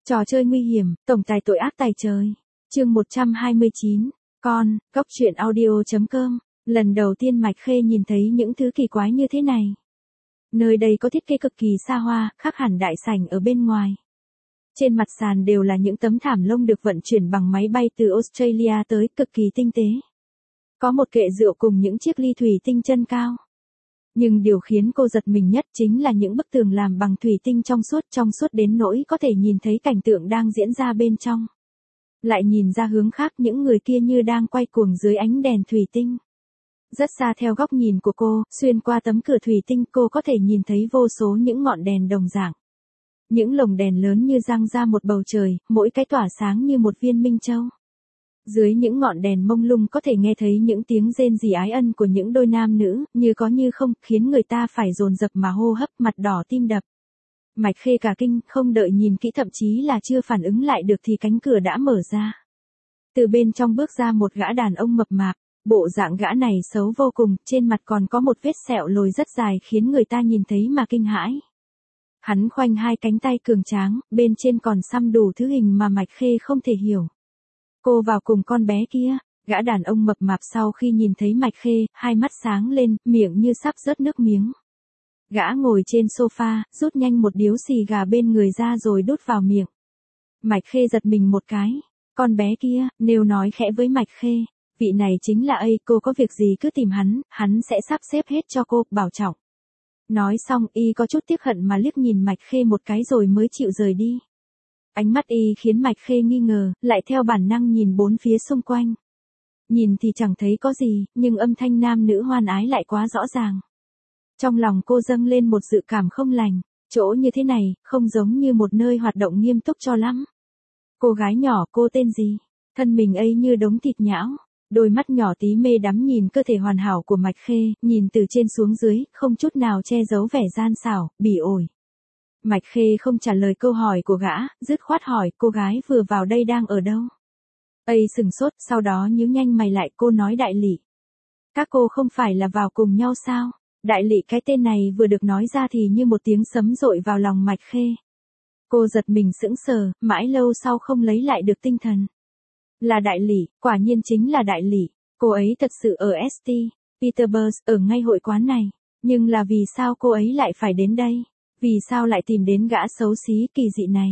Trò chơi nguy hiểm, tổng tài tội ác tài trời. Chương 129, con, góc truyện audio.com. Lần đầu tiên Mạch Khê nhìn thấy những thứ kỳ quái như thế này. Nơi đây có thiết kế cực kỳ xa hoa, khác hẳn đại sảnh ở bên ngoài. Trên mặt sàn đều là những tấm thảm lông được vận chuyển bằng máy bay từ Australia tới, cực kỳ tinh tế. Có một kệ rượu cùng những chiếc ly thủy tinh chân cao. Nhưng điều khiến cô giật mình nhất chính là những bức tường làm bằng thủy tinh trong suốt đến nỗi có thể nhìn thấy cảnh tượng đang diễn ra bên trong. Lại nhìn ra hướng khác, những người kia như đang quay cuồng dưới ánh đèn thủy tinh. Rất xa theo góc nhìn của cô, xuyên qua tấm cửa thủy tinh cô có thể nhìn thấy vô số những ngọn đèn đồng dạng. Những lồng đèn lớn như giăng ra một bầu trời, mỗi cái tỏa sáng như một viên minh châu. Dưới những ngọn đèn mông lung có thể nghe thấy những tiếng rên rỉ ái ân của những đôi nam nữ, như có như không, khiến người ta phải dồn dập mà hô hấp, mặt đỏ tim đập. Mạch Khê cả kinh, không đợi nhìn kỹ, thậm chí là chưa phản ứng lại được thì cánh cửa đã mở ra. Từ bên trong bước ra một gã đàn ông mập mạp, bộ dạng gã này xấu vô cùng, trên mặt còn có một vết sẹo lồi rất dài khiến người ta nhìn thấy mà kinh hãi. Hắn khoanh hai cánh tay cường tráng, bên trên còn xăm đủ thứ hình mà Mạch Khê không thể hiểu. Cô vào cùng con bé kia. Gã đàn ông mập mạp sau khi nhìn thấy Mạch Khê, hai mắt sáng lên, miệng như sắp rớt nước miếng. Gã ngồi trên sofa, rút nhanh một điếu xì gà bên người ra rồi đút vào miệng. Mạch Khê giật mình một cái. Con bé kia, Nêu nói khẽ với Mạch Khê. Vị này chính là A, cô có việc gì cứ tìm hắn sẽ sắp xếp hết cho cô, bảo trọng. Nói xong, Y có chút tiếc hận mà liếc nhìn Mạch Khê một cái rồi mới chịu rời đi. Ánh mắt Y khiến Mạch Khê nghi ngờ, lại theo bản năng nhìn bốn phía xung quanh. Nhìn thì chẳng thấy có gì, nhưng âm thanh nam nữ hoan ái lại quá rõ ràng. Trong lòng cô dâng lên một dự cảm không lành, chỗ như thế này, không giống như một nơi hoạt động nghiêm túc cho lắm. Cô gái nhỏ, cô tên gì? Thân mình ấy như đống thịt nhão, đôi mắt nhỏ tí mê đắm nhìn cơ thể hoàn hảo của Mạch Khê, nhìn từ trên xuống dưới, không chút nào che giấu vẻ gian xảo, bỉ ổi. Mạch Khê không trả lời câu hỏi của gã, dứt khoát hỏi cô gái vừa vào đây đang ở đâu. Sừng sốt, sau đó nhíu nhanh mày lại, cô nói Đại Lị. Các cô không phải là vào cùng nhau sao? Đại Lị, cái tên này vừa được nói ra thì như một tiếng sấm dội vào lòng Mạch Khê. Cô giật mình sững sờ, mãi lâu sau không lấy lại được tinh thần. Là Đại Lị, quả nhiên chính là Đại Lị. Cô ấy thật sự ở St. Petersburg, ở ngay hội quán này. Nhưng là vì sao cô ấy lại phải đến đây? Vì sao lại tìm đến gã xấu xí kỳ dị này?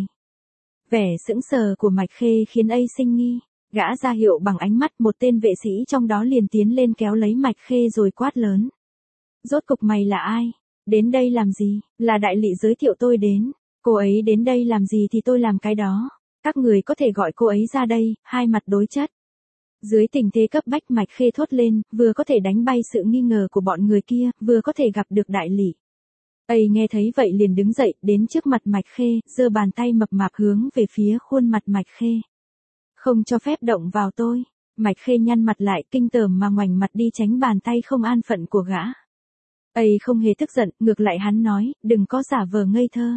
Vẻ sững sờ của Mạch Khê khiến A sinh nghi. Gã ra hiệu bằng ánh mắt, một tên vệ sĩ trong đó liền tiến lên kéo lấy Mạch Khê rồi quát lớn. Rốt cục mày là ai? Đến đây làm gì? Là Đại Lị giới thiệu tôi đến. Cô ấy đến đây làm gì thì tôi làm cái đó. Các người có thể gọi cô ấy ra đây. Hai mặt đối chất. Dưới tình thế cấp bách, Mạch Khê thốt lên, vừa có thể đánh bay sự nghi ngờ của bọn người kia, vừa có thể gặp được Đại Lị. Nghe thấy vậy liền đứng dậy, đến trước mặt Mạch Khê, giơ bàn tay mập mạp hướng về phía khuôn mặt Mạch Khê. Không cho phép động vào tôi. Mạch Khê nhăn mặt lại, kinh tởm mà ngoảnh mặt đi tránh bàn tay không an phận của gã. Không hề tức giận, ngược lại hắn nói, đừng có giả vờ ngây thơ.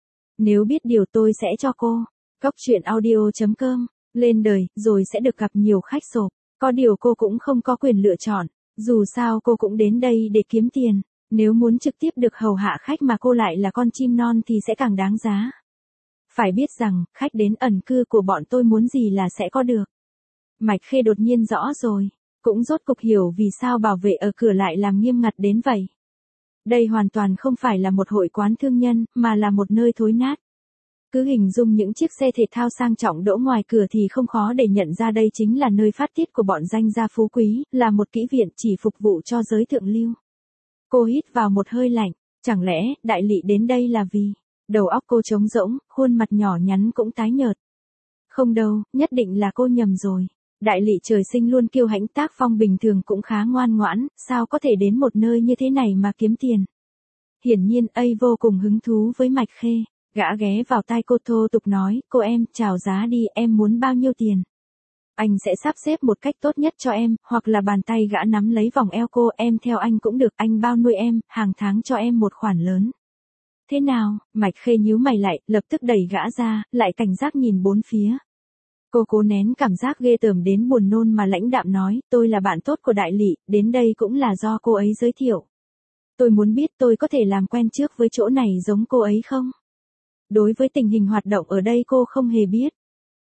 Nếu biết điều tôi sẽ cho cô. Góc truyện audio.com. Lên đời, rồi sẽ được gặp nhiều khách sộp. Có điều cô cũng không có quyền lựa chọn. Dù sao cô cũng đến đây để kiếm tiền. Nếu muốn trực tiếp được hầu hạ khách mà cô lại là con chim non thì sẽ càng đáng giá. Phải biết rằng, khách đến ẩn cư của bọn tôi muốn gì là sẽ có được. Mạch Khê đột nhiên rõ rồi. Cũng rốt cục hiểu vì sao bảo vệ ở cửa lại làm nghiêm ngặt đến vậy. Đây hoàn toàn không phải là một hội quán thương nhân, mà là một nơi thối nát. Cứ hình dung những chiếc xe thể thao sang trọng đỗ ngoài cửa thì không khó để nhận ra đây chính là nơi phát tiết của bọn danh gia phú quý, là một kỹ viện chỉ phục vụ cho giới thượng lưu. Cô hít vào một hơi lạnh, chẳng lẽ Đại Lị đến đây là vì... Đầu óc cô trống rỗng, khuôn mặt nhỏ nhắn cũng tái nhợt. Không đâu, nhất định là cô nhầm rồi. Đại Lị trời sinh luôn kiêu hãnh, tác phong bình thường cũng khá ngoan ngoãn, sao có thể đến một nơi như thế này mà kiếm tiền. Hiển nhiên A vô cùng hứng thú với Mạch Khê, gã ghé vào tai cô thô tục nói, cô em, chào giá đi, em muốn bao nhiêu tiền? Anh sẽ sắp xếp một cách tốt nhất cho em, hoặc là bàn tay gã nắm lấy vòng eo cô, em theo anh cũng được, anh bao nuôi em, hàng tháng cho em một khoản lớn. Thế nào? Mạch Khê nhíu mày lại, lập tức đẩy gã ra, lại cảnh giác nhìn bốn phía. Cô cố nén cảm giác ghê tởm đến buồn nôn mà lãnh đạm nói, tôi là bạn tốt của Đại Lị, đến đây cũng là do cô ấy giới thiệu. Tôi muốn biết tôi có thể làm quen trước với chỗ này giống cô ấy không? Đối với tình hình hoạt động ở đây cô không hề biết.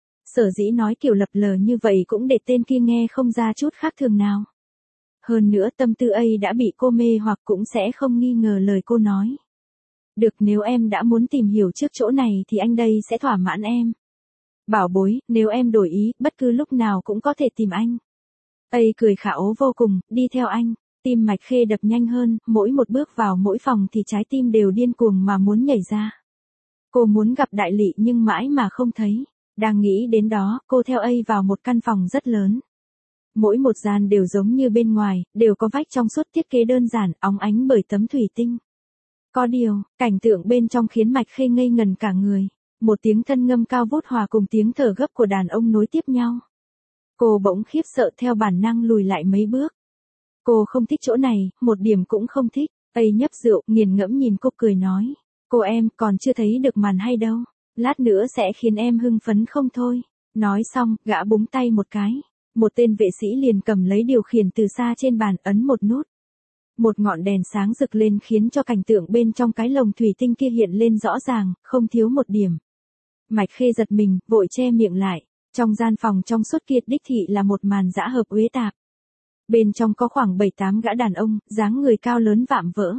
Sở dĩ nói kiểu lập lờ như vậy cũng để tên kia nghe không ra chút khác thường nào. Hơn nữa tâm tư ấy đã bị cô mê hoặc cũng sẽ không nghi ngờ lời cô nói. Được, nếu em đã muốn tìm hiểu trước chỗ này thì anh đây sẽ thỏa mãn em. Bảo bối, nếu em đổi ý, bất cứ lúc nào cũng có thể tìm anh. Ây cười khả ố vô cùng, đi theo anh. Tim Mạch Khê đập nhanh hơn, mỗi một bước vào mỗi phòng thì trái tim đều điên cuồng mà muốn nhảy ra. Cô muốn gặp Đại Lị nhưng mãi mà không thấy. Đang nghĩ đến đó, cô theo Ây vào một căn phòng rất lớn. Mỗi một gian đều giống như bên ngoài, đều có vách trong suốt thiết kế đơn giản, óng ánh bởi tấm thủy tinh. Có điều, cảnh tượng bên trong khiến Mạch Khê ngây ngần cả người. Một tiếng thân ngâm cao vút hòa cùng tiếng thở gấp của đàn ông nối tiếp nhau. Cô bỗng khiếp sợ theo bản năng lùi lại mấy bước. Cô không thích chỗ này, một điểm cũng không thích. Ây nhấp rượu, nghiền ngẫm nhìn cô cười nói. Cô em còn chưa thấy được màn hay đâu. Lát nữa sẽ khiến em hưng phấn không thôi. Nói xong, gã búng tay một cái. Một tên vệ sĩ liền cầm lấy điều khiển từ xa trên bàn ấn một nút. Một ngọn đèn sáng rực lên khiến cho cảnh tượng bên trong cái lồng thủy tinh kia hiện lên rõ ràng, không thiếu một điểm. Mạch Khê giật mình, vội che miệng lại. Trong gian phòng trong suốt kia đích thị là một màn dã hợp uế tạp. Bên trong có khoảng 7-8 gã đàn ông, dáng người cao lớn vạm vỡ.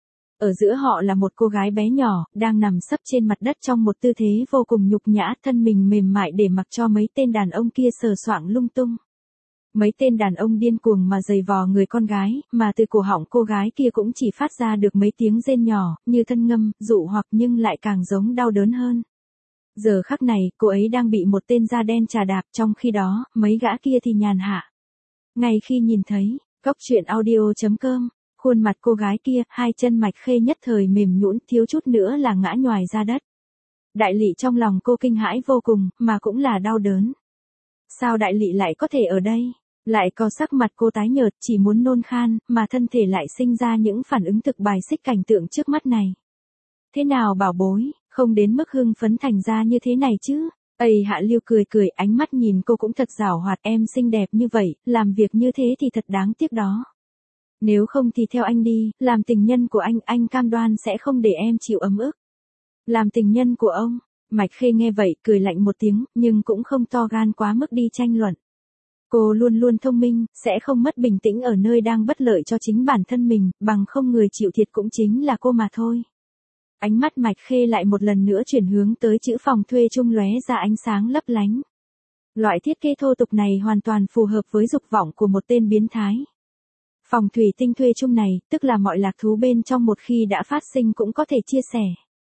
Ở giữa họ là một cô gái bé nhỏ, đang nằm sấp trên mặt đất trong một tư thế vô cùng nhục nhã, thân mình mềm mại để mặc cho mấy tên đàn ông kia sờ soạng lung tung. Mấy tên đàn ông điên cuồng mà giày vò người con gái, mà từ cổ họng cô gái kia cũng chỉ phát ra được mấy tiếng rên nhỏ, như thân ngâm, dụ hoặc nhưng lại càng giống đau đớn hơn. Giờ khắc này, cô ấy đang bị một tên da đen chà đạp, trong khi đó, mấy gã kia thì nhàn hạ. Ngay khi nhìn thấy, Cóc Truyện Audio.com, khuôn mặt cô gái kia, hai chân Mạch Khê nhất thời mềm nhũn, thiếu chút nữa là ngã nhoài ra đất. Đại Lị trong lòng cô kinh hãi vô cùng, mà cũng là đau đớn. Sao Đại Lị lại có thể ở đây? Lại có sắc mặt cô tái nhợt, chỉ muốn nôn khan, mà thân thể lại sinh ra những phản ứng thực bài xích cảnh tượng trước mắt này. Thế nào bảo bối, không đến mức hưng phấn thành ra như thế này chứ? Ây Hạ Lưu cười cười, ánh mắt nhìn cô cũng thật giảo hoạt, em xinh đẹp như vậy, làm việc như thế thì thật đáng tiếc đó. Nếu không thì theo anh đi, làm tình nhân của anh cam đoan sẽ không để em chịu ấm ức. Làm tình nhân của ông, Mạch Khê nghe vậy, cười lạnh một tiếng, nhưng cũng không to gan quá mức đi tranh luận. Cô luôn luôn thông minh, sẽ không mất bình tĩnh ở nơi đang bất lợi cho chính bản thân mình, bằng không người chịu thiệt cũng chính là cô mà thôi. Ánh mắt Mạch Khê lại một lần nữa chuyển hướng tới chữ phòng thuê chung lóe ra ánh sáng lấp lánh. Loại thiết kế thô tục này hoàn toàn phù hợp với dục vọng của một tên biến thái. Phòng thủy tinh thuê chung này, tức là mọi lạc thú bên trong một khi đã phát sinh cũng có thể chia sẻ.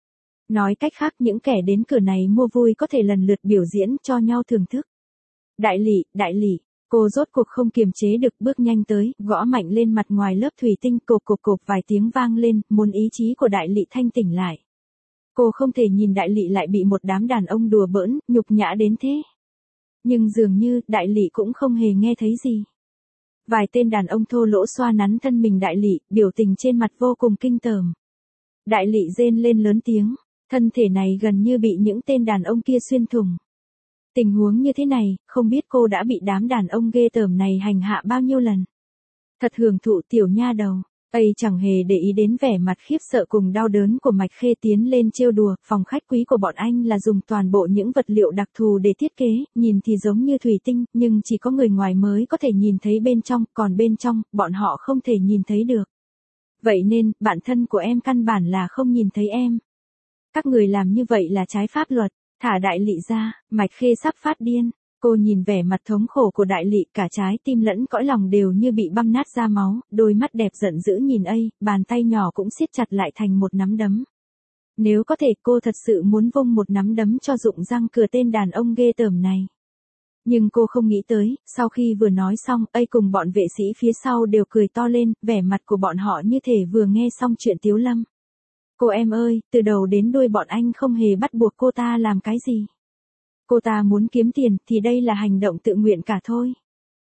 Nói cách khác, những kẻ đến cửa này mua vui có thể lần lượt biểu diễn cho nhau thưởng thức. Đại Lị, cô rốt cuộc không kiềm chế được bước nhanh tới, gõ mạnh lên mặt ngoài lớp thủy tinh, cộp vài tiếng vang lên, muốn ý chí của Đại Lị thanh tỉnh lại. Cô không thể nhìn Đại Lị lại bị một đám đàn ông đùa bỡn, nhục nhã đến thế. Nhưng dường như, Đại Lị cũng không hề nghe thấy gì. Vài tên đàn ông thô lỗ xoa nắn thân mình Đại Lị, biểu tình trên mặt vô cùng kinh tởm. Đại Lị rên lên lớn tiếng, thân thể này gần như bị những tên đàn ông kia xuyên thủng. Tình huống như thế này, không biết cô đã bị đám đàn ông ghê tởm này hành hạ bao nhiêu lần. Thật hưởng thụ tiểu nha đầu. Ây chẳng hề để ý đến vẻ mặt khiếp sợ cùng đau đớn của Mạch Khê, tiến lên trêu đùa, phòng khách quý của bọn anh là dùng toàn bộ những vật liệu đặc thù để thiết kế, nhìn thì giống như thủy tinh, nhưng chỉ có người ngoài mới có thể nhìn thấy bên trong, còn bên trong, bọn họ không thể nhìn thấy được. Vậy nên, bạn thân của em căn bản là không nhìn thấy em. Các người làm như vậy là trái pháp luật, thả Đại Lị ra. Mạch Khê sắp phát điên. Cô nhìn vẻ mặt thống khổ của Đại Lị, cả trái tim lẫn cõi lòng đều như bị băm nát ra máu, đôi mắt đẹp giận dữ nhìn Ây, bàn tay nhỏ cũng siết chặt lại thành một nắm đấm. Nếu có thể, cô thật sự muốn vung một nắm đấm cho rụng răng cửa tên đàn ông ghê tởm này. Nhưng cô không nghĩ tới, sau khi vừa nói xong, Ây cùng bọn vệ sĩ phía sau đều cười to lên, vẻ mặt của bọn họ như thể vừa nghe xong chuyện Tiếu Lâm. Cô em ơi, từ đầu đến đuôi bọn anh không hề bắt buộc cô ta làm cái gì. Cô ta muốn kiếm tiền, thì đây là hành động tự nguyện cả thôi.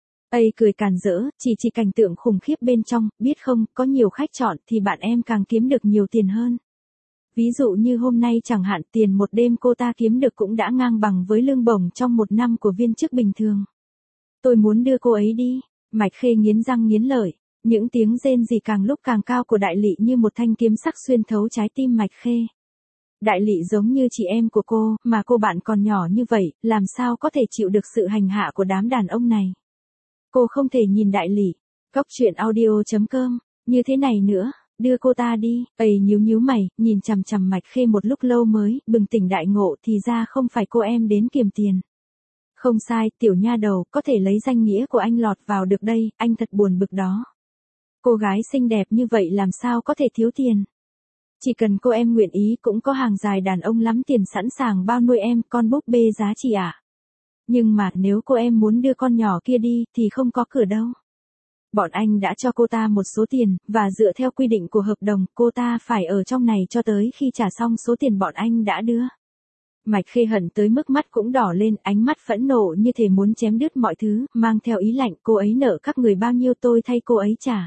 Ây cười càn rỡ, chỉ cảnh tượng khủng khiếp bên trong, biết không, có nhiều khách chọn thì bạn em càng kiếm được nhiều tiền hơn. Ví dụ như hôm nay chẳng hạn, tiền một đêm cô ta kiếm được cũng đã ngang bằng với lương bổng trong một năm của viên chức bình thường. Tôi muốn đưa cô ấy đi. Mạch Khê nghiến răng nghiến lợi. Những tiếng rên rỉ càng lúc càng cao của Đại Lị như một thanh kiếm sắc xuyên thấu trái tim Mạch Khê. Đại Lị giống như chị em của cô, mà cô bạn còn nhỏ như vậy, làm sao có thể chịu được sự hành hạ của đám đàn ông này. Cô không thể nhìn Đại Lị. Góc truyện audio.com, như thế này nữa, đưa cô ta đi. Ây nhíu nhíu mày, nhìn chằm chằm Mạch Khê một lúc lâu mới bừng tỉnh đại ngộ thì ra không phải cô em đến kiềm tiền. Không sai, tiểu nha đầu, có thể lấy danh nghĩa của anh lọt vào được đây, anh thật buồn bực đó. Cô gái xinh đẹp như vậy làm sao có thể thiếu tiền. Chỉ cần cô em nguyện ý cũng có hàng dài đàn ông lắm tiền sẵn sàng bao nuôi em, con búp bê giá trị ạ. Nhưng mà nếu cô em muốn đưa con nhỏ kia đi thì không có cửa đâu. Bọn anh đã cho cô ta một số tiền, và dựa theo quy định của hợp đồng, cô ta phải ở trong này cho tới khi trả xong số tiền bọn anh đã đưa. Mạch Khê hận tới mức mắt cũng đỏ lên, ánh mắt phẫn nộ như thể muốn chém đứt mọi thứ, mang theo ý lạnh, cô ấy nợ các người bao nhiêu tôi thay cô ấy trả.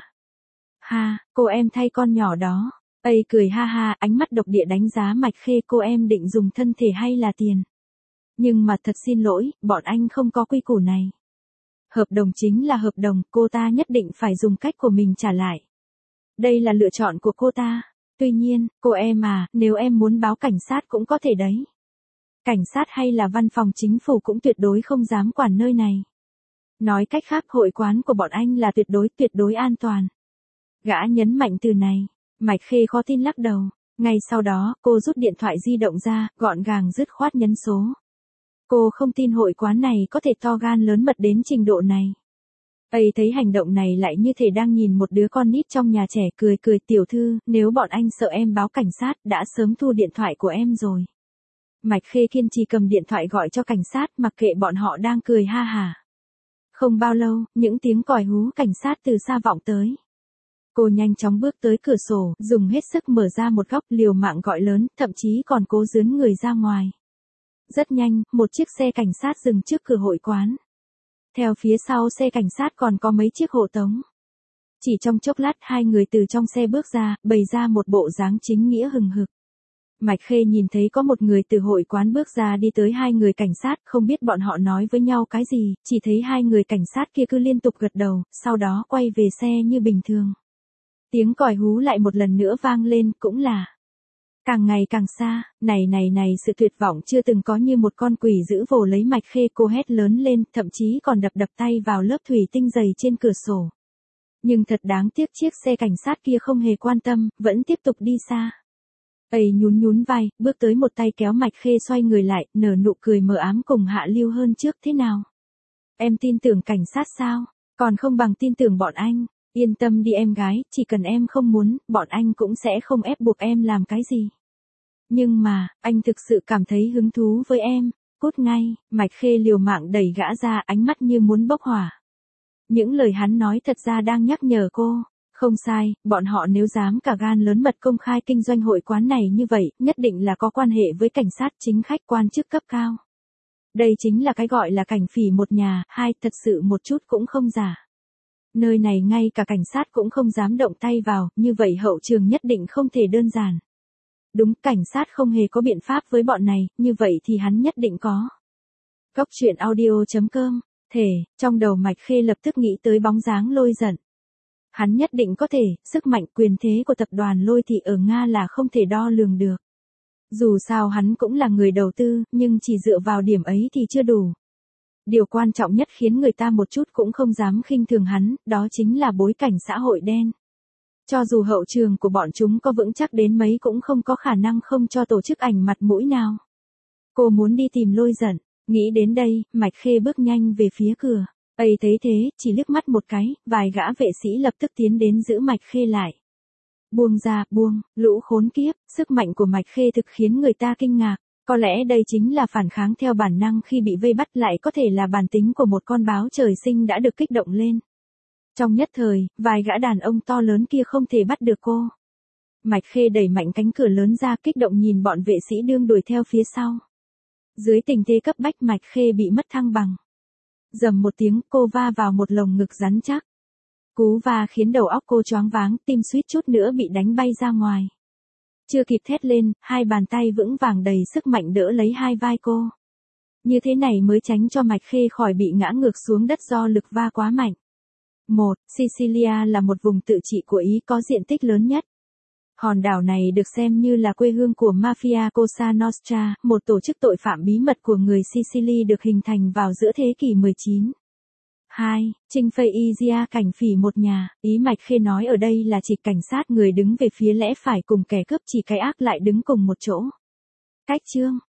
Ha, cô em thay con nhỏ đó. Ây cười ha ha, ánh mắt độc địa đánh giá Mạch Khê, cô em định dùng thân thể hay là tiền. Nhưng mà thật xin lỗi, bọn anh không có quy củ này. Hợp đồng chính là hợp đồng, cô ta nhất định phải dùng cách của mình trả lại. Đây là lựa chọn của cô ta. Tuy nhiên, cô em à, nếu em muốn báo cảnh sát cũng có thể đấy. Cảnh sát hay là văn phòng chính phủ cũng tuyệt đối không dám quản nơi này. Nói cách khác, hội quán của bọn anh là tuyệt đối an toàn. Gã nhấn mạnh từ này. Mạch Khê khó tin lắc đầu. Ngay sau đó, cô rút điện thoại di động ra, gọn gàng dứt khoát nhấn số. Cô không tin hội quán này có thể to gan lớn mật đến trình độ này. Ây thấy hành động này lại như thể đang nhìn một đứa con nít trong nhà trẻ, cười cười, tiểu thư, nếu bọn anh sợ em báo cảnh sát, đã sớm thu điện thoại của em rồi. Mạch Khê kiên trì cầm điện thoại gọi cho cảnh sát, mặc kệ bọn họ đang cười ha hả. Không bao lâu, những tiếng còi hú cảnh sát từ xa vọng tới. Cô nhanh chóng bước tới cửa sổ, dùng hết sức mở ra một góc, liều mạng gọi lớn, thậm chí còn cố dướn người ra ngoài. Rất nhanh, một chiếc xe cảnh sát dừng trước cửa hội quán. Theo phía sau xe cảnh sát còn có mấy chiếc hộ tống. Chỉ trong chốc lát, hai người từ trong xe bước ra, bày ra một bộ dáng chính nghĩa hừng hực. Mạch Khê nhìn thấy có một người từ hội quán bước ra đi tới hai người cảnh sát, không biết bọn họ nói với nhau cái gì, chỉ thấy hai người cảnh sát kia cứ liên tục gật đầu, sau đó quay về xe như bình thường. Tiếng còi hú lại một lần nữa vang lên, cũng là càng ngày càng xa. Này, sự tuyệt vọng chưa từng có, như một con quỷ dữ vồ lấy Mạch Khê, cô hét lớn lên, thậm chí còn đập tay vào lớp thủy tinh dày trên cửa sổ. Nhưng thật đáng tiếc, chiếc xe cảnh sát kia không hề quan tâm, vẫn tiếp tục đi xa. Ây nhún vai, bước tới một tay kéo Mạch Khê xoay người lại, nở nụ cười mờ ám cùng hạ lưu hơn trước. Thế nào? Em tin tưởng cảnh sát sao? Còn không bằng tin tưởng bọn anh. Yên tâm đi em gái, chỉ cần em không muốn, bọn anh cũng sẽ không ép buộc em làm cái gì. Nhưng mà, anh thực sự cảm thấy hứng thú với em. Cút ngay. Mạch Khê liều mạng đẩy gã ra, ánh mắt như muốn bốc hỏa. Những lời hắn nói thật ra đang nhắc nhở cô. Không sai, bọn họ nếu dám cả gan lớn mật công khai kinh doanh hội quán này như vậy, nhất định là có quan hệ với cảnh sát, chính khách, quan chức cấp cao. Đây chính là cái gọi là cảnh phỉ một nhà, hai, thật sự một chút cũng không giả. Nơi này ngay cả cảnh sát cũng không dám động tay vào, như vậy hậu trường nhất định không thể đơn giản. Đúng, cảnh sát không hề có biện pháp với bọn này, như vậy thì hắn nhất định có. Góc truyện audio.com, trong đầu Mạch Khê lập tức nghĩ tới bóng dáng Lôi Giận. Hắn nhất định có thể, sức mạnh quyền thế của tập đoàn Lôi Thị ở Nga là không thể đo lường được. Dù sao hắn cũng là người đầu tư, nhưng chỉ dựa vào điểm ấy thì chưa đủ. Điều quan trọng nhất khiến người ta một chút cũng không dám khinh thường hắn, đó chính là bối cảnh xã hội đen. Cho dù hậu trường của bọn chúng có vững chắc đến mấy cũng không có khả năng không cho tổ chức ảnh mặt mũi nào. Cô muốn đi tìm Lôi Giận. Nghĩ đến đây, Mạch Khê bước nhanh về phía cửa. Ây thấy thế, chỉ liếc mắt một cái, vài gã vệ sĩ lập tức tiến đến giữ Mạch Khê lại. Buông ra, buông, lũ khốn kiếp, sức mạnh của Mạch Khê thực khiến người ta kinh ngạc. Có lẽ đây chính là phản kháng theo bản năng khi bị vây bắt, lại có thể là bản tính của một con báo trời sinh đã được kích động lên. Trong nhất thời, vài gã đàn ông to lớn kia không thể bắt được cô. Mạch Khê đẩy mạnh cánh cửa lớn ra, kích động nhìn bọn vệ sĩ đương đuổi theo phía sau. Dưới tình thế cấp bách, Mạch Khê bị mất thăng bằng. Rầm một tiếng, cô va vào một lồng ngực rắn chắc. Cú va khiến đầu óc cô choáng váng, tim suýt chút nữa bị đánh bay ra ngoài. Chưa kịp thét lên, hai bàn tay vững vàng đầy sức mạnh đỡ lấy hai vai cô. Như thế này mới tránh cho Mạch Khê khỏi bị ngã ngược xuống đất do lực va quá mạnh. 1. Sicilia là một vùng tự trị của Ý có diện tích lớn nhất. Hòn đảo này được xem như là quê hương của Mafia Cosa Nostra, một tổ chức tội phạm bí mật của người Sicily được hình thành vào giữa thế kỷ 19. 2. Trinh Phây Isia cảnh phỉ một nhà, ý Mạch Khê nói ở đây là chỉ cảnh sát người đứng về phía lẽ phải cùng kẻ cướp chỉ cái ác lại đứng cùng một chỗ. Cách chương